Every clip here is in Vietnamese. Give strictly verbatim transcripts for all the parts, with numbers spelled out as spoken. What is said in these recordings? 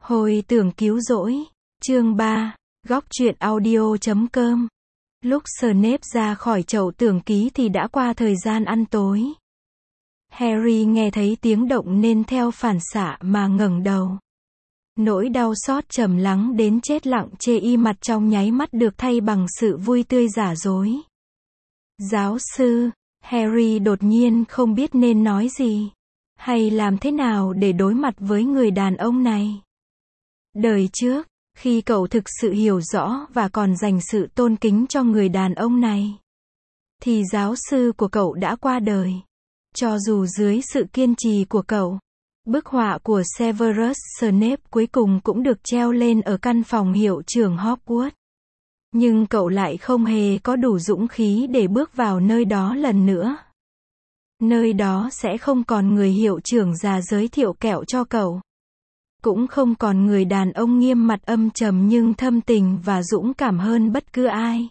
Hồi tưởng cứu rỗi, chương ba, góc truyện audio chấm com. Lúc Snape ra khỏi chậu tưởng ký thì đã qua thời gian ăn tối. Harry nghe thấy tiếng động nên theo phản xạ mà ngẩng đầu. Nỗi đau xót trầm lắng đến chết lặng chê y mặt trong nháy mắt được thay bằng sự vui tươi giả dối. Giáo sư, Harry đột nhiên không biết nên nói gì, hay làm thế nào để đối mặt với người đàn ông này. Đời trước, khi cậu thực sự hiểu rõ và còn dành sự tôn kính cho người đàn ông này, thì giáo sư của cậu đã qua đời. Cho dù dưới sự kiên trì của cậu, bức họa của Severus Snape cuối cùng cũng được treo lên ở căn phòng hiệu trưởng Hogwarts. Nhưng cậu lại không hề có đủ dũng khí để bước vào nơi đó lần nữa. Nơi đó sẽ không còn người hiệu trưởng già giới thiệu kẹo cho cậu. Cũng không còn người đàn ông nghiêm mặt âm trầm nhưng thâm tình và dũng cảm hơn bất cứ ai.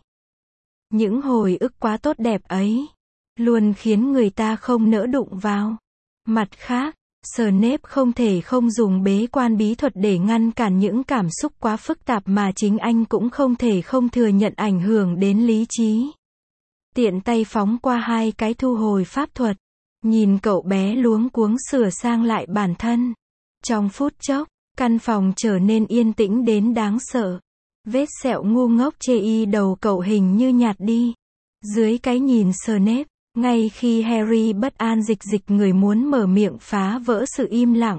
Những hồi ức quá tốt đẹp ấy, luôn khiến người ta không nỡ đụng vào. Mặt khác, Snape không thể không dùng bế quan bí thuật để ngăn cản những cảm xúc quá phức tạp mà chính anh cũng không thể không thừa nhận ảnh hưởng đến lý trí. Tiện tay phóng qua hai cái thu hồi pháp thuật, nhìn cậu bé luống cuống sửa sang lại bản thân. Trong phút chốc, căn phòng trở nên yên tĩnh đến đáng sợ. Vết sẹo ngu ngốc chê y đầu cậu hình như nhạt đi. Dưới cái nhìn Snape, ngay khi Harry bất an dịch dịch người muốn mở miệng phá vỡ sự im lặng,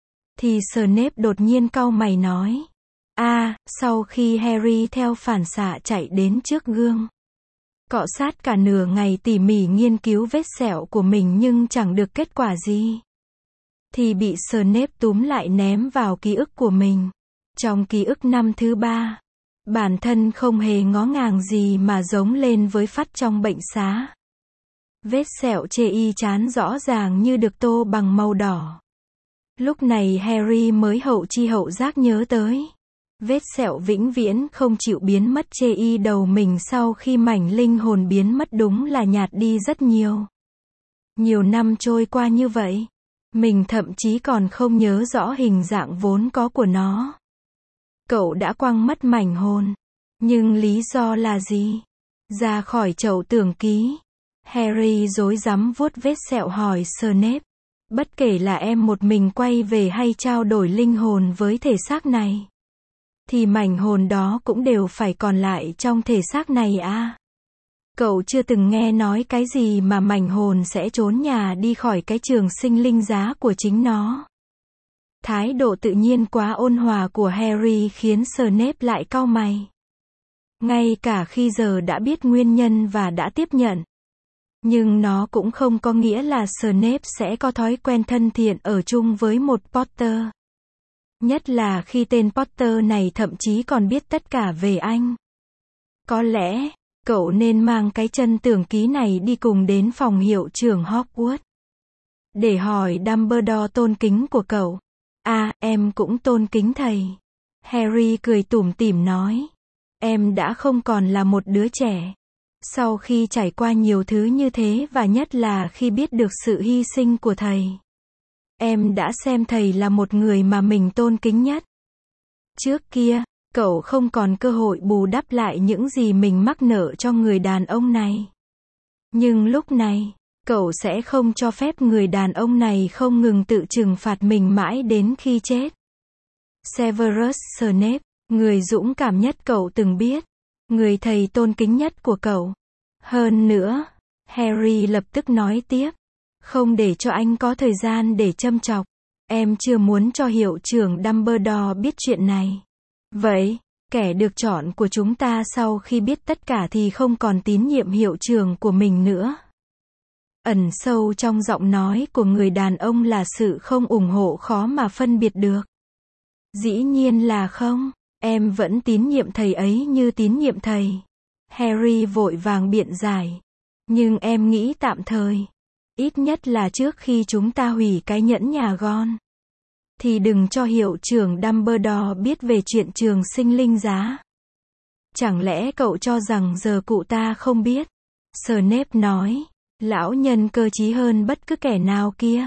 thì Snape đột nhiên cau mày nói. a à, sau khi Harry theo phản xạ chạy đến trước gương, cọ sát cả nửa ngày tỉ mỉ nghiên cứu vết sẹo của mình nhưng chẳng được kết quả gì, thì bị Snape túm lại ném vào ký ức của mình. Trong ký ức năm thứ ba, bản thân không hề ngó ngàng gì mà giống lên với Phát trong bệnh xá. Vết sẹo chê y chán rõ ràng như được tô bằng màu đỏ. Lúc này Harry mới hậu chi hậu giác nhớ tới. Vết sẹo vĩnh viễn không chịu biến mất chê y đầu mình sau khi mảnh linh hồn biến mất đúng là nhạt đi rất nhiều. Nhiều năm trôi qua như vậy, mình thậm chí còn không nhớ rõ hình dạng vốn có của nó. Cậu đã quăng mất mảnh hồn. Nhưng lý do là gì? Ra khỏi chậu tưởng ký, Harry rối rắm vuốt vết sẹo hỏi Snape. Bất kể là em một mình quay về hay trao đổi linh hồn với thể xác này, thì mảnh hồn đó cũng đều phải còn lại trong thể xác này à? Cậu chưa từng nghe nói cái gì mà mảnh hồn sẽ trốn nhà đi khỏi cái trường sinh linh giá của chính nó. Thái độ tự nhiên quá ôn hòa của Harry khiến Snape lại cau mày. Ngay cả khi giờ đã biết nguyên nhân và đã tiếp nhận, nhưng nó cũng không có nghĩa là Snape sẽ có thói quen thân thiện ở chung với một Potter. Nhất là khi tên Potter này thậm chí còn biết tất cả về anh. Có lẽ, cậu nên mang cái chân tưởng ký này đi cùng đến phòng hiệu trưởng Hogwarts, để hỏi Dumbledore tôn kính của cậu. À, em cũng tôn kính thầy. Harry cười tủm tỉm nói. Em đã không còn là một đứa trẻ. Sau khi trải qua nhiều thứ như thế và nhất là khi biết được sự hy sinh của thầy, em đã xem thầy là một người mà mình tôn kính nhất. Trước kia, cậu không còn cơ hội bù đắp lại những gì mình mắc nợ cho người đàn ông này. Nhưng lúc này, cậu sẽ không cho phép người đàn ông này không ngừng tự trừng phạt mình mãi đến khi chết. Severus Snape, người dũng cảm nhất cậu từng biết. Người thầy tôn kính nhất của cậu. Hơn nữa, Harry lập tức nói tiếp. Không để cho anh có thời gian để châm chọc. Em chưa muốn cho hiệu trưởng Dumbledore biết chuyện này. Vậy, kẻ được chọn của chúng ta sau khi biết tất cả thì không còn tín nhiệm hiệu trưởng của mình nữa. Ẩn sâu trong giọng nói của người đàn ông là sự không ủng hộ khó mà phân biệt được. Dĩ nhiên là không. Em vẫn tín nhiệm thầy ấy như tín nhiệm thầy. Harry vội vàng biện giải. Nhưng em nghĩ tạm thời, ít nhất là trước khi chúng ta hủy cái nhẫn nhà Ron, thì đừng cho hiệu trưởng Dumbledore biết về chuyện trường sinh linh giá. Chẳng lẽ cậu cho rằng giờ cụ ta không biết? Snape nói. Lão nhân cơ trí hơn bất cứ kẻ nào kia.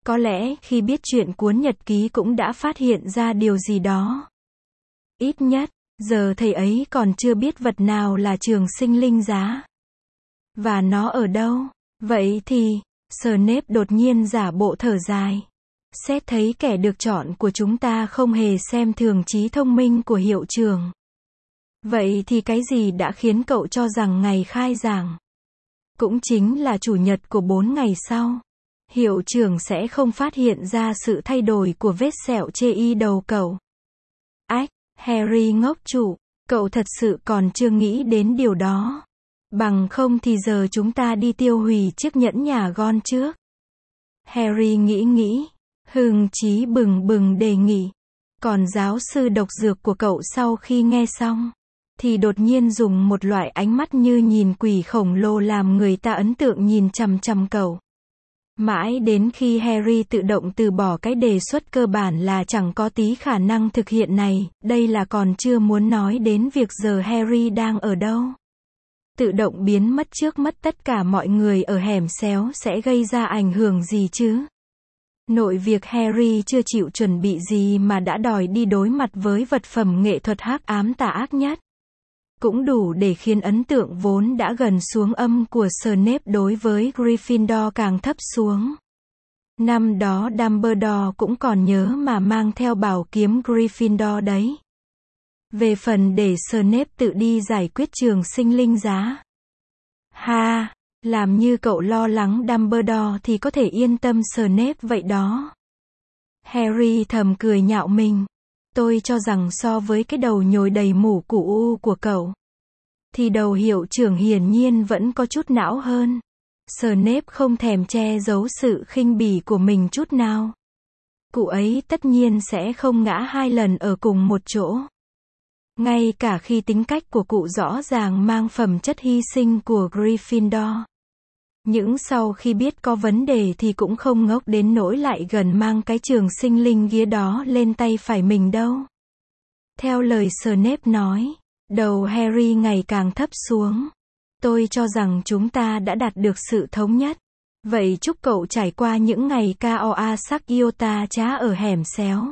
Có lẽ khi biết chuyện cuốn nhật ký cũng đã phát hiện ra điều gì đó. Ít nhất, giờ thầy ấy còn chưa biết vật nào là trường sinh linh giá. Và nó ở đâu? Vậy thì, Snape đột nhiên giả bộ thở dài. Xét thấy kẻ được chọn của chúng ta không hề xem thường trí thông minh của hiệu trưởng. Vậy thì cái gì đã khiến cậu cho rằng ngày khai giảng, cũng chính là chủ nhật của bốn ngày sau, hiệu trưởng sẽ không phát hiện ra sự thay đổi của vết sẹo chê y đầu cậu? Ách, Harry ngốc trụ, cậu thật sự còn chưa nghĩ đến điều đó. Bằng không thì giờ chúng ta đi tiêu hủy chiếc nhẫn nhà Ron trước. Harry nghĩ nghĩ, hưng chí bừng bừng đề nghị. Còn giáo sư độc dược của cậu sau khi nghe xong, thì đột nhiên dùng một loại ánh mắt như nhìn quỷ khổng lồ làm người ta ấn tượng nhìn chằm chằm cậu. Mãi đến khi Harry tự động từ bỏ cái đề xuất cơ bản là chẳng có tí khả năng thực hiện này, đây là còn chưa muốn nói đến việc giờ Harry đang ở đâu. Tự động biến mất trước mắt tất cả mọi người ở hẻm xéo sẽ gây ra ảnh hưởng gì chứ? Nội việc Harry chưa chịu chuẩn bị gì mà đã đòi đi đối mặt với vật phẩm nghệ thuật hắc ám tà ác nhất, cũng đủ để khiến ấn tượng vốn đã gần xuống âm của Snape đối với Gryffindor càng thấp xuống. Năm đó Dumbledore cũng còn nhớ mà mang theo bảo kiếm Gryffindor đấy. Về phần để Snape tự đi giải quyết trường sinh linh giá. Ha, làm như cậu lo lắng Dumbledore thì có thể yên tâm Snape vậy đó. Harry thầm cười nhạo mình. Tôi cho rằng so với cái đầu nhồi đầy mủ củ u của cậu, thì đầu hiệu trưởng hiển nhiên vẫn có chút não hơn. Snape không thèm che giấu sự khinh bỉ của mình chút nào. Cụ ấy tất nhiên sẽ không ngã hai lần ở cùng một chỗ. Ngay cả khi tính cách của cụ rõ ràng mang phẩm chất hy sinh của Gryffindor. Những sau khi biết có vấn đề thì cũng không ngốc đến nỗi lại gần mang cái trường sinh linh ghía đó lên tay phải mình đâu. Theo lời Snape nói, đầu Harry ngày càng thấp xuống. Tôi cho rằng chúng ta đã đạt được sự thống nhất. Vậy chúc cậu trải qua những ngày Koa sắc iota trá ở hẻm xéo.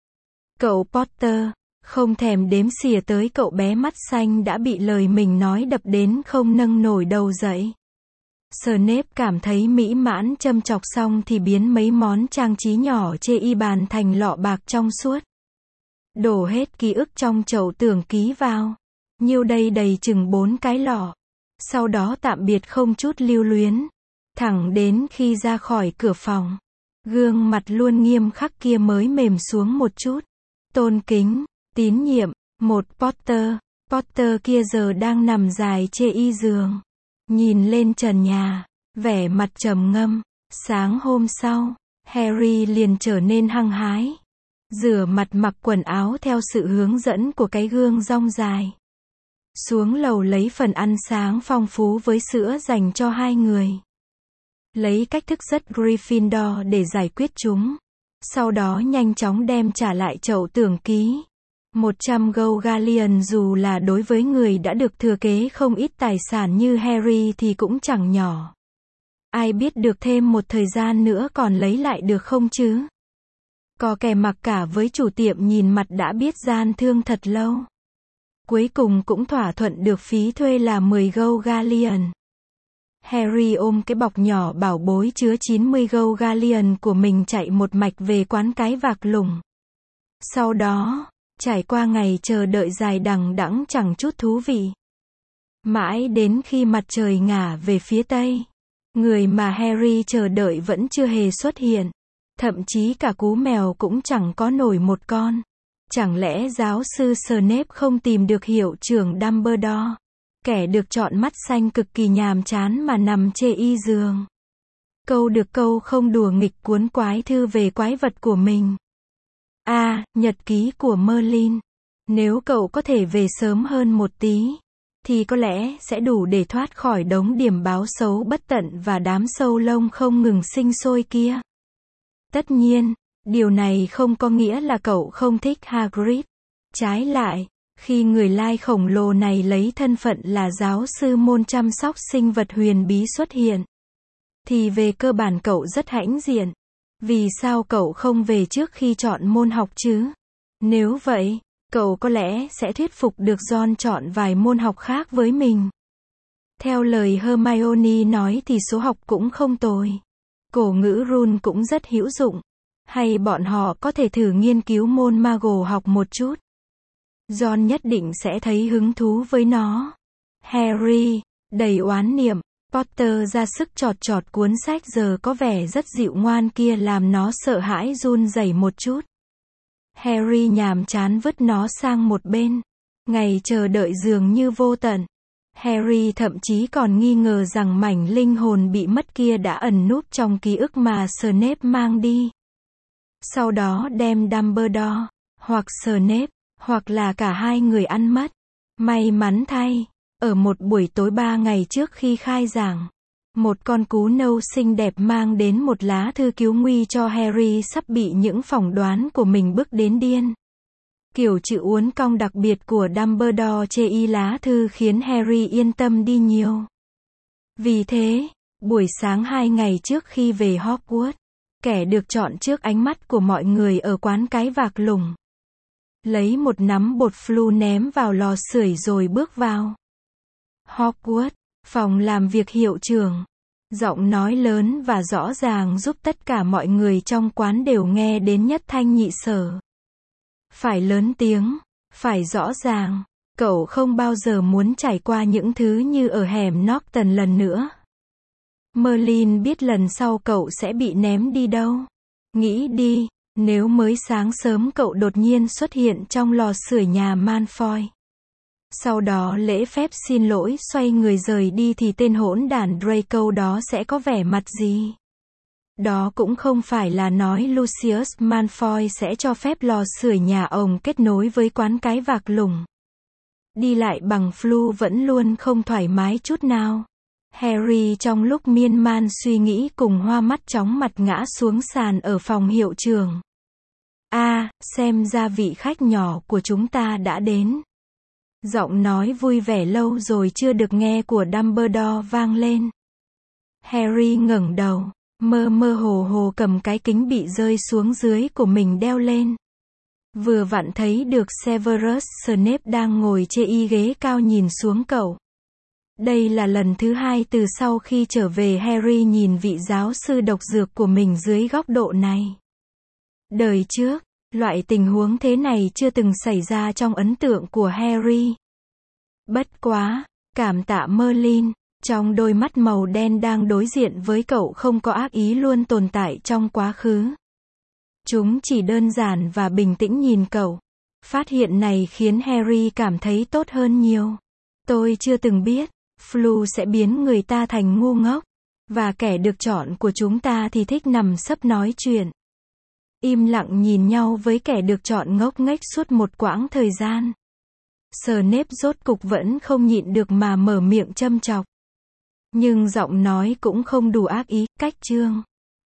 Cậu Potter, không thèm đếm xỉa tới cậu bé mắt xanh đã bị lời mình nói đập đến không nâng nổi đầu dậy. Snape cảm thấy mỹ mãn châm chọc xong thì biến mấy món trang trí nhỏ chê y bàn thành lọ bạc trong suốt. Đổ hết ký ức trong chậu tưởng ký vào. Nhiêu đây đầy chừng bốn cái lọ. Sau đó tạm biệt không chút lưu luyến. Thẳng đến khi ra khỏi cửa phòng, gương mặt luôn nghiêm khắc kia mới mềm xuống một chút. Tôn kính, tín nhiệm, một Potter. Potter kia giờ đang nằm dài chê y giường. Nhìn lên trần nhà, vẻ mặt trầm ngâm. Sáng hôm sau, Harry liền trở nên hăng hái. Rửa mặt mặc quần áo theo sự hướng dẫn của cái gương rong dài. Xuống lầu lấy phần ăn sáng phong phú với sữa dành cho hai người. Lấy cách thức rất Gryffindor để giải quyết chúng. Sau đó nhanh chóng đem trả lại chậu tưởng ký. một trăm gold galleon dù là đối với người đã được thừa kế không ít tài sản như Harry thì cũng chẳng nhỏ. Ai biết được thêm một thời gian nữa còn lấy lại được không chứ? Có kẻ mặc cả với chủ tiệm nhìn mặt đã biết gian thương thật lâu. Cuối cùng cũng thỏa thuận được phí thuê là mười gold galleon. Harry ôm cái bọc nhỏ bảo bối chứa chín mươi gold galleon của mình chạy một mạch về quán cái vạc lủng. Sau đó, trải qua ngày chờ đợi dài đằng đẵng chẳng chút thú vị. Mãi đến khi mặt trời ngả về phía tây, người mà Harry chờ đợi vẫn chưa hề xuất hiện. Thậm chí cả cú mèo cũng chẳng có nổi một con. Chẳng lẽ giáo sư Snape không tìm được hiệu trưởng Dumbledore? Kẻ được chọn mắt xanh cực kỳ nhàm chán mà nằm chê y giường. Câu được câu không đùa nghịch cuốn quái thư về quái vật của mình. À, nhật ký của Merlin. Nếu cậu có thể về sớm hơn một tí, thì có lẽ sẽ đủ để thoát khỏi đống điểm báo xấu bất tận và đám sâu lông không ngừng sinh sôi kia. Tất nhiên, điều này không có nghĩa là cậu không thích Hagrid. Trái lại, khi người lai khổng lồ này lấy thân phận là giáo sư môn chăm sóc sinh vật huyền bí xuất hiện, thì về cơ bản cậu rất hãnh diện. Vì sao cậu không về trước khi chọn môn học chứ? Nếu vậy, cậu có lẽ sẽ thuyết phục được Ron chọn vài môn học khác với mình. Theo lời Hermione nói thì số học cũng không tồi. Cổ ngữ rune cũng rất hữu dụng. Hay bọn họ có thể thử nghiên cứu môn Muggle học một chút. Ron nhất định sẽ thấy hứng thú với nó. Harry, đầy oán niệm, Potter ra sức chọt chọt cuốn sách giờ có vẻ rất dịu ngoan kia làm nó sợ hãi run rẩy một chút. Harry nhàm chán vứt nó sang một bên. Ngày chờ đợi dường như vô tận. Harry thậm chí còn nghi ngờ rằng mảnh linh hồn bị mất kia đã ẩn núp trong ký ức mà Snape mang đi. Sau đó đem Dumbledore, hoặc Snape, hoặc là cả hai người ăn mất. May mắn thay, ở một buổi tối ba ngày trước khi khai giảng, một con cú nâu xinh đẹp mang đến một lá thư cứu nguy cho Harry sắp bị những phỏng đoán của mình bức đến điên. Kiểu chữ uốn cong đặc biệt của Dumbledore chê y lá thư khiến Harry yên tâm đi nhiều. Vì thế, buổi sáng hai ngày trước khi về Hogwarts, kẻ được chọn trước ánh mắt của mọi người ở quán cái vạc lủng. Lấy một nắm bột flu ném vào lò sưởi rồi bước vào Hogwarts, phòng làm việc hiệu trưởng. Giọng nói lớn và rõ ràng giúp tất cả mọi người trong quán đều nghe đến nhất thanh nhị sở. Phải lớn tiếng, phải rõ ràng, cậu không bao giờ muốn trải qua những thứ như ở hẻm Norton lần nữa. Merlin biết lần sau cậu sẽ bị ném đi đâu. Nghĩ đi, nếu mới sáng sớm cậu đột nhiên xuất hiện trong lò sưởi nhà Malfoy. Sau đó lễ phép xin lỗi xoay người rời đi thì tên hỗn đản Draco đó sẽ có vẻ mặt gì? Đó cũng không phải là nói Lucius Malfoy sẽ cho phép lò sưởi nhà ông kết nối với quán cái vạc lủng. Đi lại bằng flu vẫn luôn không thoải mái chút nào. Harry trong lúc miên man suy nghĩ cùng hoa mắt chóng mặt ngã xuống sàn ở phòng hiệu trưởng. A, à, xem ra vị khách nhỏ của chúng ta đã đến. Giọng nói vui vẻ lâu rồi chưa được nghe của Dumbledore vang lên. Harry ngẩng đầu, mơ mơ hồ hồ cầm cái kính bị rơi xuống dưới của mình đeo lên. Vừa vặn thấy được Severus Snape đang ngồi chê y ghế cao nhìn xuống cậu. Đây là lần thứ hai từ sau khi trở về Harry nhìn vị giáo sư độc dược của mình dưới góc độ này. Đời trước, loại tình huống thế này chưa từng xảy ra trong ấn tượng của Harry. Bất quá, cảm tạ Merlin, trong đôi mắt màu đen đang đối diện với cậu không có ác ý luôn tồn tại trong quá khứ. Chúng chỉ đơn giản và bình tĩnh nhìn cậu. Phát hiện này khiến Harry cảm thấy tốt hơn nhiều. Tôi chưa từng biết, flu sẽ biến người ta thành ngu ngốc. Và kẻ được chọn của chúng ta thì thích nằm sấp nói chuyện. Im lặng nhìn nhau với kẻ được chọn ngốc nghếch suốt một quãng thời gian. Snape rốt cục vẫn không nhịn được mà mở miệng châm chọc. Nhưng giọng nói cũng không đủ ác ý, cách chương.